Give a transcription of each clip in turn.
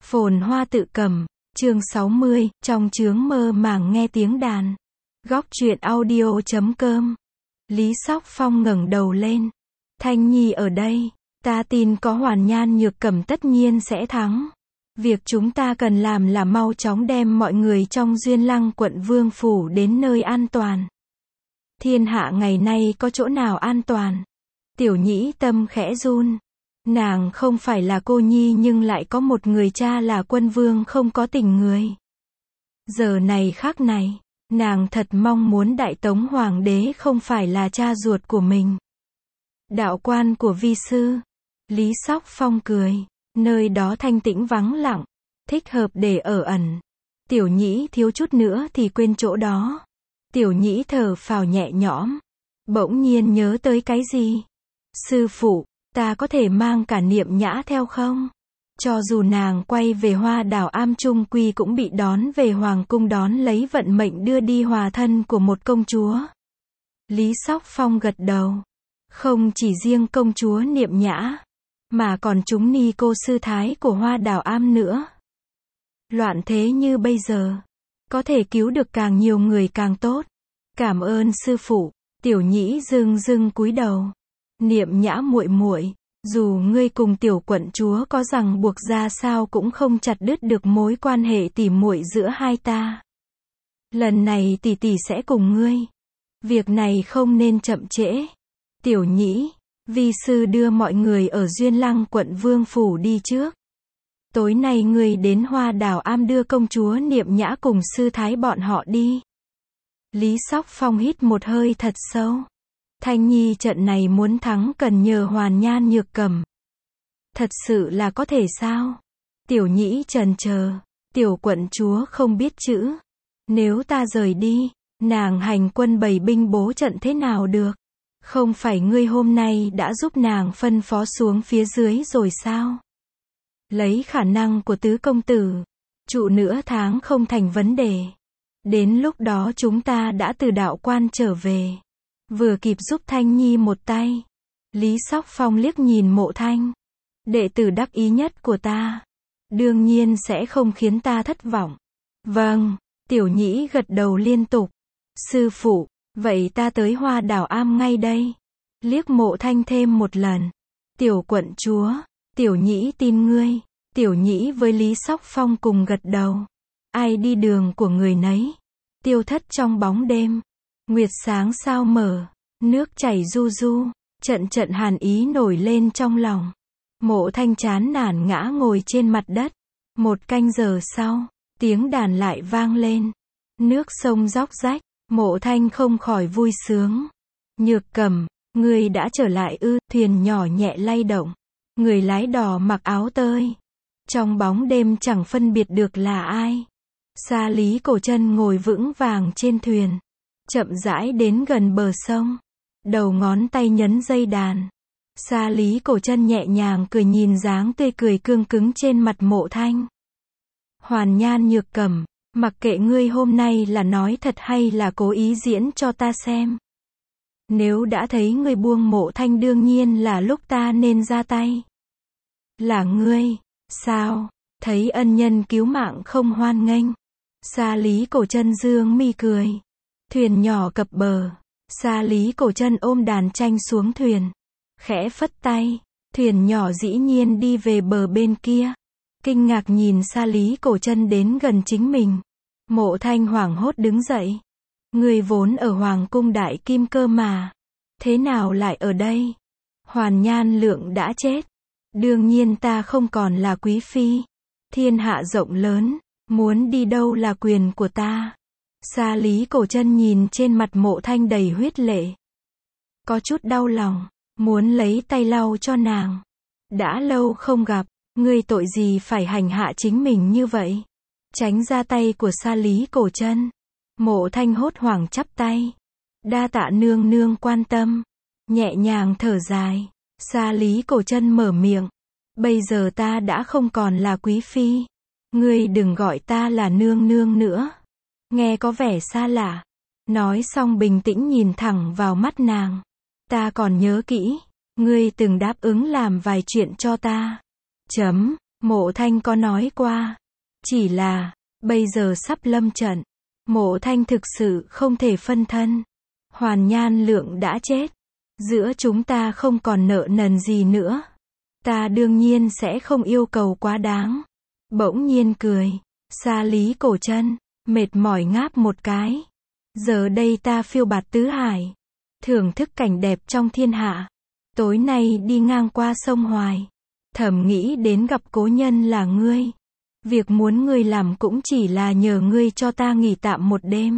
Phồn hoa tự cầm, chương 60, trong chướng mơ màng nghe tiếng đàn. Góc truyện audio.com. Lý Sóc Phong ngẩng đầu lên. Thanh Nhi ở đây, ta tin có Hoàn Nhan Nhược Cẩm tất nhiên sẽ thắng. Việc chúng ta cần làm là mau chóng đem mọi người trong Duyên Lăng quận Vương Phủ đến nơi an toàn. Thiên hạ ngày nay có chỗ nào an toàn? Tiểu Nhĩ tâm khẽ run. Nàng không phải là cô nhi nhưng lại có một người cha là quân vương không có tình người. Giờ này khắc này, nàng thật mong muốn Đại Tống Hoàng đế không phải là cha ruột của mình. Đạo quan của vi sư. Lý Sóc Phong cười. Nơi đó thanh tĩnh vắng lặng, thích hợp để ở ẩn. Tiểu Nhĩ thiếu chút nữa thì quên chỗ đó. Tiểu Nhĩ thở phào nhẹ nhõm. Bỗng nhiên nhớ tới cái gì? Sư phụ, ta có thể mang cả Niệm Nhã theo không? Cho dù nàng quay về Hoa Đảo Am trung quy cũng bị đón về Hoàng cung đón lấy vận mệnh đưa đi hòa thân của một công chúa. Lý Sóc Phong gật đầu. Không chỉ riêng công chúa Niệm Nhã, mà còn chúng ni cô sư thái của Hoa Đảo Am nữa. Loạn thế như bây giờ, có thể cứu được càng nhiều người càng tốt. Cảm ơn sư phụ. Tiểu Nhĩ dưng dưng cúi đầu. Niệm Nhã muội muội, dù ngươi cùng tiểu quận chúa có rằng buộc ra sao cũng không chặt đứt được mối quan hệ tỉ muội giữa hai ta. Lần này tỷ tỷ sẽ cùng ngươi. Việc này không nên chậm trễ. Tiểu Nhĩ, vi sư đưa mọi người ở Duyên Lăng quận Vương Phủ đi trước. Tối nay ngươi đến Hoa Đảo Am đưa công chúa Niệm Nhã cùng sư thái bọn họ đi. Lý Sóc Phong hít một hơi thật sâu. Thanh Nhi trận này muốn thắng cần nhờ Hoàn Nhan Nhược Cẩm. Thật sự là có thể sao? Tiểu Nhĩ chần chờ. Tiểu quận chúa không biết chữ. Nếu ta rời đi, nàng hành quân bày binh bố trận thế nào được? Không phải ngươi hôm nay đã giúp nàng phân phó xuống phía dưới rồi sao? Lấy khả năng của tứ công tử, trụ nửa tháng không thành vấn đề. Đến lúc đó chúng ta đã từ đạo quan trở về. Vừa kịp giúp Thanh Nhi một tay. Lý Sóc Phong liếc nhìn Mộ Thanh. Đệ tử đắc ý nhất của ta. Đương nhiên sẽ không khiến ta thất vọng. Vâng, Tiểu Nhĩ gật đầu liên tục. Sư phụ, vậy ta tới Hoa Đảo Am ngay đây. Liếc Mộ Thanh thêm một lần. Tiểu quận chúa, Tiểu Nhĩ tin ngươi. Tiểu Nhĩ với Lý Sóc Phong cùng gật đầu. Ai đi đường của người nấy. Tiêu thất trong bóng đêm. Nguyệt sáng sao mở, nước chảy du du, trận trận hàn ý nổi lên trong lòng. Mộ Thanh chán nản ngã ngồi trên mặt đất. Một canh giờ sau, tiếng đàn lại vang lên. Nước sông róc rách, Mộ Thanh không khỏi vui sướng. Nhược Cẩm, ngươi đã trở lại ư? Thuyền nhỏ nhẹ lay động. Người lái đò mặc áo tơi. Trong bóng đêm chẳng phân biệt được là ai. Sa Lý Cổ Chân ngồi vững vàng trên thuyền. Chậm rãi đến gần bờ sông. Đầu ngón tay nhấn dây đàn. Sa Lý Cổ Chân nhẹ nhàng cười nhìn dáng tươi cười cương cứng trên mặt Mộ Thanh. Hoàn Nhan Nhược Cẩm, mặc kệ ngươi hôm nay là nói thật hay là cố ý diễn cho ta xem. Nếu đã thấy ngươi buông Mộ Thanh đương nhiên là lúc ta nên ra tay. Là ngươi, sao? Thấy ân nhân cứu mạng không hoan nghênh. Sa Lý Cổ Chân dương mi cười. Thuyền nhỏ cập bờ. Sa Lý Cổ Chân ôm đàn tranh xuống thuyền. Khẽ phất tay. Thuyền nhỏ dĩ nhiên đi về bờ bên kia. Kinh ngạc nhìn Sa Lý Cổ Chân đến gần chính mình. Mộ Thanh hoảng hốt đứng dậy. Người vốn ở Hoàng cung Đại Kim cơ mà. Thế nào lại ở đây? Hoàn Nhan Lượng đã chết. Đương nhiên ta không còn là quý phi. Thiên hạ rộng lớn. Muốn đi đâu là quyền của ta. Sa Lý Cổ Chân nhìn trên mặt Mộ Thanh đầy huyết lệ. Có chút đau lòng, muốn lấy tay lau cho nàng. Đã lâu không gặp, ngươi tội gì phải hành hạ chính mình như vậy? Tránh ra tay của Sa Lý Cổ Chân. Mộ Thanh hốt hoảng chắp tay. Đa tạ nương nương quan tâm. Nhẹ nhàng thở dài. Sa Lý Cổ Chân mở miệng. Bây giờ ta đã không còn là quý phi. Ngươi đừng gọi ta là nương nương nữa. Nghe có vẻ xa lạ. Nói xong bình tĩnh nhìn thẳng vào mắt nàng. Ta còn nhớ kỹ. Ngươi từng đáp ứng làm vài chuyện cho ta. Mộ Thanh có nói qua. Chỉ là, bây giờ sắp lâm trận. Mộ Thanh thực sự không thể phân thân. Hoàn Nhan Lượng đã chết. Giữa chúng ta không còn nợ nần gì nữa. Ta đương nhiên sẽ không yêu cầu quá đáng. Bỗng nhiên cười. Sa Lý Cổ Chân, mệt mỏi ngáp một cái. Giờ đây ta phiêu bạt tứ hải. Thưởng thức cảnh đẹp trong thiên hạ. Tối nay đi ngang qua sông Hoài. Thầm nghĩ đến gặp cố nhân là ngươi. Việc muốn ngươi làm cũng chỉ là nhờ ngươi cho ta nghỉ tạm một đêm.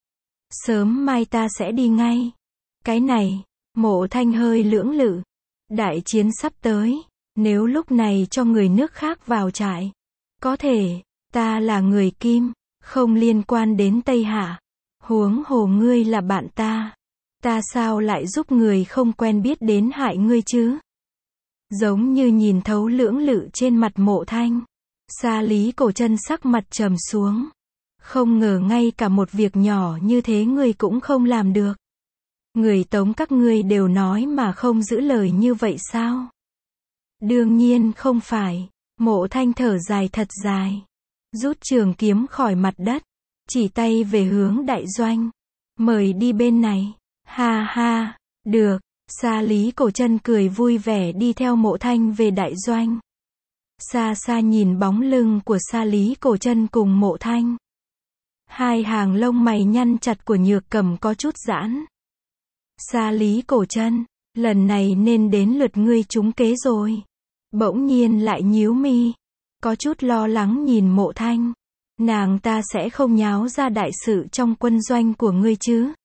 Sớm mai ta sẽ đi ngay. Cái này, Mộ Thanh hơi lưỡng lự. Đại chiến sắp tới. Nếu lúc này cho người nước khác vào trại. Có thể, ta là người Kim. Không liên quan đến Tây Hạ. Huống hồ ngươi là bạn ta. Ta sao lại giúp người không quen biết đến hại ngươi chứ? Giống như nhìn thấu lưỡng lự trên mặt Mộ Thanh. Sa Lý Cổ Chân sắc mặt trầm xuống. Không ngờ ngay cả một việc nhỏ như thế ngươi cũng không làm được. Người Tống các ngươi đều nói mà không giữ lời như vậy sao? Đương nhiên không phải. Mộ Thanh thở dài thật dài. Rút trường kiếm khỏi mặt đất. Chỉ tay về hướng đại doanh. Mời đi bên này. Ha ha, được. Sa Lý Cổ Chân cười vui vẻ đi theo Mộ Thanh về đại doanh. Xa xa nhìn bóng lưng của Sa Lý Cổ Chân cùng Mộ Thanh. Hai hàng lông mày nhăn chặt của Nhược Cầm có chút giãn. Sa Lý Cổ Chân, lần này nên đến lượt ngươi trúng kế rồi. Bỗng nhiên lại nhíu mi. Có chút lo lắng nhìn Mộ Thanh. Nàng ta sẽ không nháo ra đại sự trong quân doanh của ngươi chứ?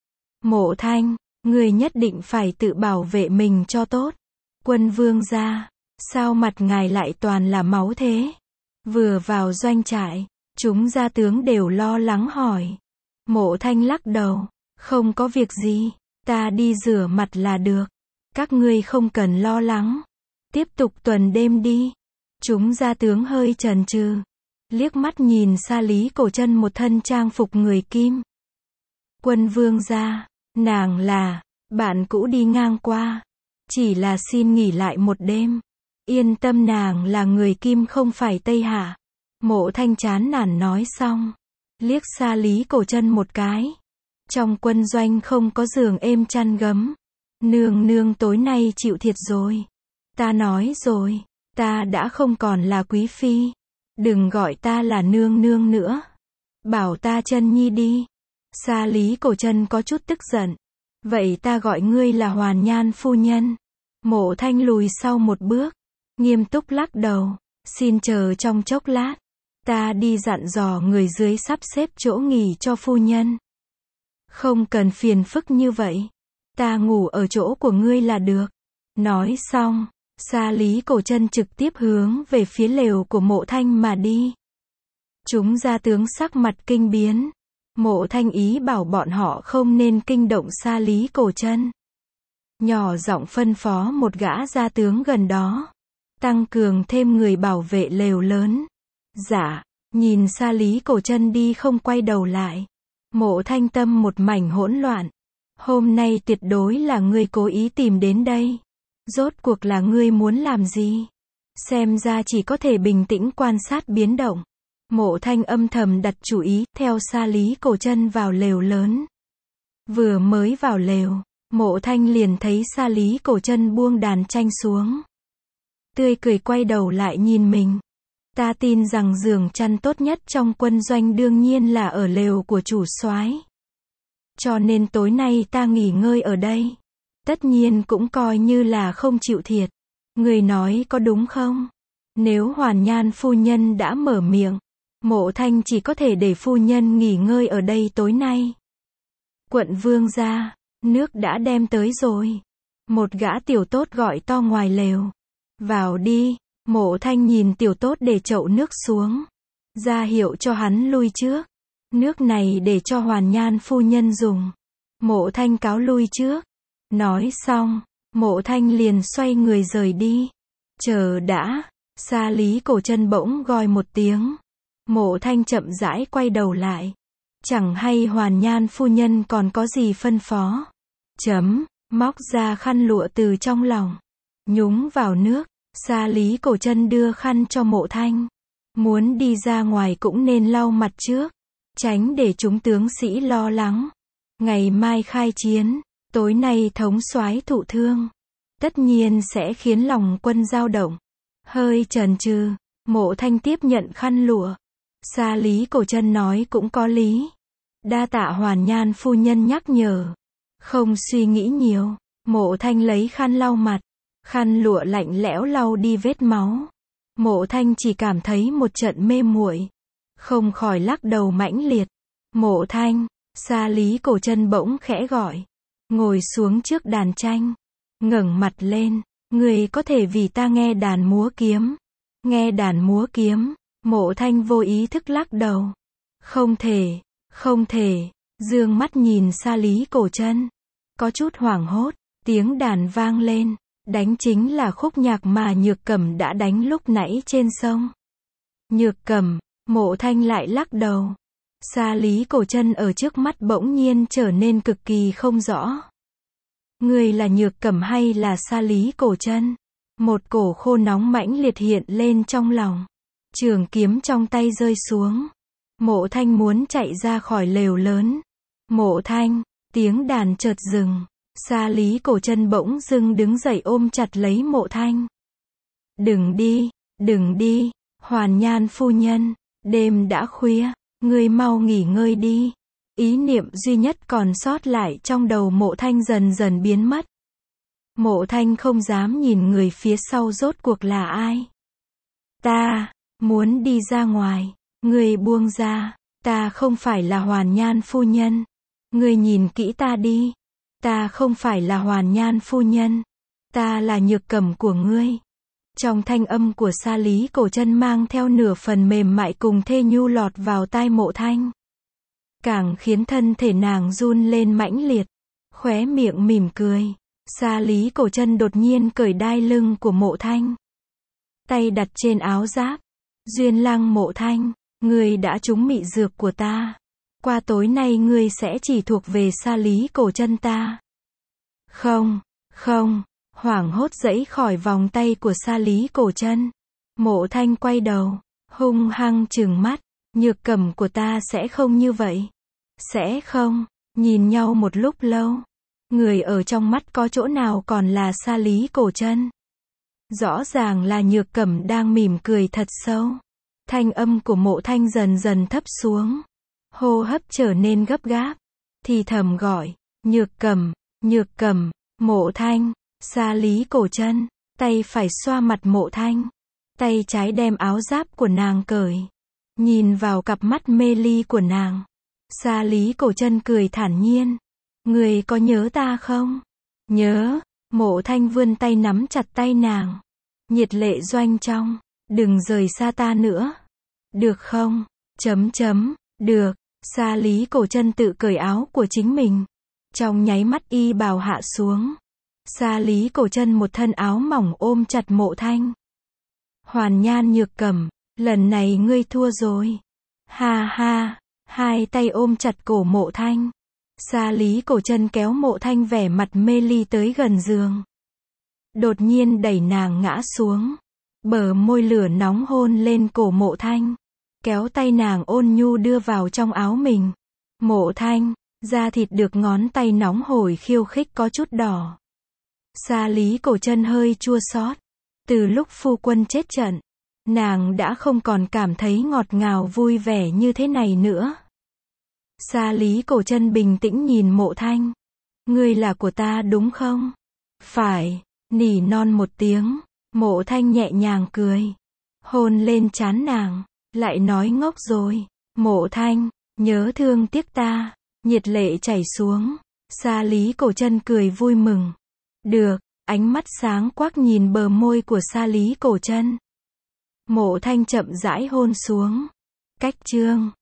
Mộ Thanh, ngươi nhất định phải tự bảo vệ mình cho tốt. Quân vương gia, sao mặt ngài lại toàn là máu thế? Vừa vào doanh trại, chúng gia tướng đều lo lắng hỏi. Mộ Thanh lắc đầu, không có việc gì, ta đi rửa mặt là được. Các ngươi không cần lo lắng. Tiếp tục tuần đêm đi. Chúng gia tướng hơi chần chừ. Liếc mắt nhìn Sa Lý Cổ Chân một thân trang phục người Kim. Quân vương gia, nàng là bạn cũ đi ngang qua. Chỉ là xin nghỉ lại một đêm. Yên tâm, nàng là người Kim không phải Tây Hạ. Mộ Thanh chán nản nói xong. Liếc Sa Lý Cổ Chân một cái. Trong quân doanh không có giường êm chăn gấm. Nương nương tối nay chịu thiệt rồi. Ta nói rồi, ta đã không còn là quý phi. Đừng gọi ta là nương nương nữa. Bảo ta Chân Nhi đi. Sa Lý Cổ Chân có chút tức giận. Vậy ta gọi ngươi là Hoàn Nhan phu nhân. Mộ Thanh lùi sau một bước. Nghiêm túc lắc đầu. Xin chờ trong chốc lát. Ta đi dặn dò người dưới sắp xếp chỗ nghỉ cho phu nhân. Không cần phiền phức như vậy. Ta ngủ ở chỗ của ngươi là được. Nói xong, Sa Lý Cổ Chân trực tiếp hướng về phía lều của Mộ Thanh mà đi. Chúng gia tướng sắc mặt kinh biến. Mộ Thanh ý bảo bọn họ không nên kinh động Sa Lý Cổ Chân. Nhỏ giọng phân phó một gã gia tướng gần đó. Tăng cường thêm người bảo vệ lều lớn. Dạ, nhìn Sa Lý Cổ Chân đi không quay đầu lại. Mộ Thanh tâm một mảnh hỗn loạn. Hôm nay tuyệt đối là ngươi cố ý tìm đến đây. Rốt cuộc là ngươi muốn làm gì? Xem ra chỉ có thể bình tĩnh quan sát biến động. Mộ Thanh âm thầm đặt chủ ý, theo Sa Lý Cổ Chân vào lều lớn. Vừa mới vào lều, Mộ Thanh liền thấy Sa Lý Cổ Chân buông đàn tranh xuống. Tươi cười quay đầu lại nhìn mình. Ta tin rằng giường chăn tốt nhất trong quân doanh đương nhiên là ở lều của chủ soái. Cho nên tối nay ta nghỉ ngơi ở đây. Tất nhiên cũng coi như là không chịu thiệt. Người nói có đúng không? Nếu Hoàn Nhan phu nhân đã mở miệng, Mộ Thanh chỉ có thể để phu nhân nghỉ ngơi ở đây tối nay. Quận vương gia, nước đã đem tới rồi. Một gã tiểu tốt gọi to ngoài lều. Vào đi. Mộ Thanh nhìn tiểu tốt để chậu nước xuống. Ra hiệu cho hắn lui trước. Nước này để cho Hoàn Nhan phu nhân dùng. Mộ Thanh cáo lui trước. Nói xong, Mộ Thanh liền xoay người rời đi. Chờ đã. Sa Lý Cổ Chân bỗng gọi một tiếng. Mộ Thanh chậm rãi quay đầu lại. Chẳng hay Hoàn Nhan phu nhân còn có gì phân phó. Móc ra khăn lụa từ trong lòng. Nhúng vào nước. Sa Lý Cổ Chân đưa khăn cho Mộ Thanh. Muốn đi ra ngoài cũng nên lau mặt trước, tránh để chúng tướng sĩ lo lắng. Ngày mai khai chiến, tối nay thống soái thụ thương, tất nhiên sẽ khiến lòng quân dao động. Hơi chần chừ, Mộ Thanh tiếp nhận khăn lụa. Sa Lý Cổ Chân nói cũng có lý. Đa tạ Hoàn Nhan phu nhân nhắc nhở. Không suy nghĩ nhiều, Mộ Thanh lấy khăn lau mặt. Khăn lụa lạnh lẽo lau đi vết máu. Mộ Thanh chỉ cảm thấy một trận mê muội, không khỏi lắc đầu mãnh liệt. Mộ Thanh, Sa Lý Cổ Chân bỗng khẽ gọi. Ngồi xuống trước đàn tranh, ngẩng mặt lên. Người có thể vì ta nghe đàn múa kiếm. Nghe đàn múa kiếm, Mộ Thanh vô ý thức lắc đầu. Không thể, không thể, dương mắt nhìn Sa Lý Cổ Chân. Có chút hoảng hốt, tiếng đàn vang lên. Đánh chính là khúc nhạc mà Nhược Cẩm đã đánh lúc nãy trên sông. Nhược Cẩm, Mộ Thanh lại lắc đầu. Sa Lý Cổ Chân ở trước mắt bỗng nhiên trở nên cực kỳ không rõ. Người là Nhược Cẩm hay là Sa Lý Cổ Chân? Một cổ khô nóng mãnh liệt hiện lên trong lòng. Trường kiếm trong tay rơi xuống. Mộ Thanh muốn chạy ra khỏi lều lớn. Mộ Thanh, tiếng đàn chợt dừng. Sa Lý Cổ Chân bỗng dưng đứng dậy ôm chặt lấy Mộ Thanh. Đừng đi, đừng đi, Hoàn Nhan phu nhân, đêm đã khuya, ngươi mau nghỉ ngơi đi. Ý niệm duy nhất còn sót lại trong đầu Mộ Thanh dần dần biến mất. Mộ Thanh không dám nhìn người phía sau rốt cuộc là ai. Ta muốn đi ra ngoài, ngươi buông ra, ta không phải là Hoàn Nhan phu nhân. Ngươi nhìn kỹ ta đi. Ta không phải là Hoàn Nhan phu nhân. Ta là Nhược Cẩm của ngươi. Trong thanh âm của Sa Lý Cổ Chân mang theo nửa phần mềm mại cùng thê nhu lọt vào tai Mộ Thanh. Càng khiến thân thể nàng run lên mãnh liệt. Khóe miệng mỉm cười. Sa Lý Cổ Chân đột nhiên cởi đai lưng của Mộ Thanh. Tay đặt trên áo giáp. Duyên Lăng Mộ Thanh, ngươi đã trúng mị dược của ta. Qua tối nay ngươi sẽ chỉ thuộc về Sa Lý Cổ Chân ta. Không, không, hoảng hốt giãy khỏi vòng tay của Sa Lý Cổ Chân. Mộ Thanh quay đầu, hung hăng trừng mắt. Nhược Cẩm của ta sẽ không như vậy. Sẽ không. Nhìn nhau một lúc lâu. Người ở trong mắt có chỗ nào còn là Sa Lý Cổ Chân. Rõ ràng là Nhược Cẩm đang mỉm cười thật sâu. Thanh âm của Mộ Thanh dần dần thấp xuống. Hô hấp trở nên gấp gáp. Thì thầm gọi. Nhược Cẩm, Nhược Cẩm, Mộ Thanh, Sa Lý Cổ Chân. Tay phải xoa mặt Mộ Thanh. Tay trái đem áo giáp của nàng cởi. Nhìn vào cặp mắt mê ly của nàng. Sa Lý Cổ Chân cười thản nhiên. Người có nhớ ta không? Nhớ. Mộ Thanh vươn tay nắm chặt tay nàng. Nhiệt lệ doanh trong. Đừng rời xa ta nữa. Được không? Được. Sa Lý Cổ Chân tự cởi áo của chính mình. Trong nháy mắt y bào hạ xuống. Sa Lý Cổ Chân một thân áo mỏng ôm chặt Mộ Thanh. Hoàn Nhan Nhược Cẩm, lần này ngươi thua rồi. Ha ha. Hai tay ôm chặt cổ Mộ Thanh. Sa Lý Cổ Chân kéo Mộ Thanh vẻ mặt mê ly tới gần giường. Đột nhiên đẩy nàng ngã xuống. Bờ môi lửa nóng hôn lên cổ Mộ Thanh. Kéo tay nàng ôn nhu đưa vào trong áo mình. Mộ Thanh, da thịt được ngón tay nóng hổi khiêu khích có chút đỏ. Sa Lý Cổ Chân hơi chua xót. Từ lúc phu quân chết trận, nàng đã không còn cảm thấy ngọt ngào vui vẻ như thế này nữa. Sa Lý Cổ Chân bình tĩnh nhìn Mộ Thanh. Ngươi là của ta đúng không? Phải. Nỉ non một tiếng. Mộ Thanh nhẹ nhàng cười. Hôn lên trán nàng. Lại nói ngốc rồi. Mộ Thanh, nhớ thương tiếc ta. Nhiệt lệ chảy xuống. Sa Lý Cổ Chân cười vui mừng. Được. Ánh mắt sáng quắc nhìn bờ môi của Sa Lý Cổ Chân. Mộ Thanh chậm rãi hôn xuống. Cách chương